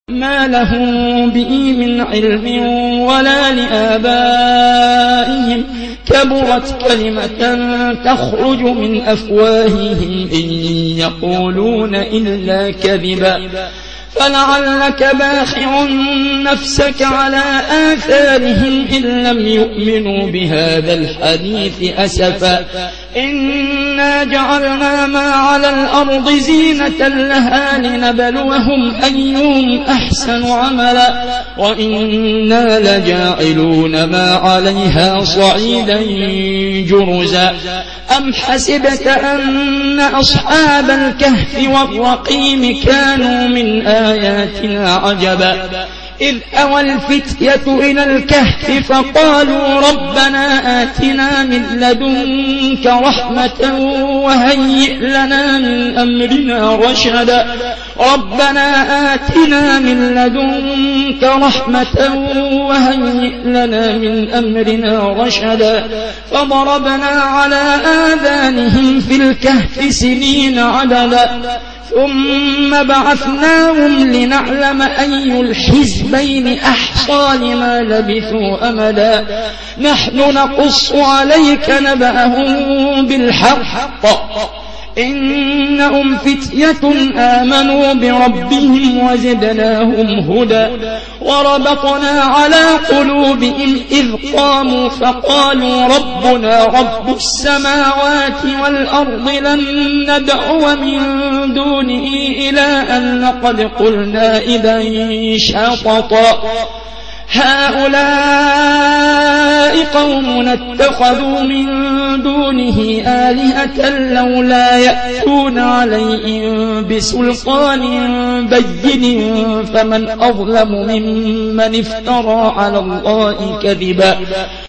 ما لهم به من علم ولا لآبائهم كبرت كلمة تخرج من أفواههم إن يقولون إلا كذبا فلعلك باخع نفسك على آثارهم إن لم يؤمنوا بهذا الحديث أسفا إنا جعلنا ما على الأرض زينة لها لنبلوهم أيهم أحسن عملا وإنا لجاعلون ما عليها صعيدا جرزا أم حسبت أن أصحاب الكهف والرقيم كانوا من آياتنا عجبا إذ أوى الفتية إلى الكهف فقالوا ربنا آتنا من لدنك رحمة وهيئ لنا من أمرنا رشدا ربنا آتنا من لدنك رحمة وهيئ لنا من أمرنا رشدا فضربنا على آذانهم في الكهف سنين عددا ثم بعثناهم لنعلم أي الحزبين أحصى لما لبثوا أمدا نحن نقص عليك نبأهم بالحق إنهم فتية آمنوا بربهم وزدناهم هدى وربطنا على قلوبهم إذ قاموا فقالوا ربنا رب السماوات والأرض لن ندعو من دونه إلها لقد قلنا إذا شططا هؤلاء قوم اتخذوا من دونه آلهة لولا يأتون عليهم بسلطان بين فمن أظلم ممن افترى على الله كذبا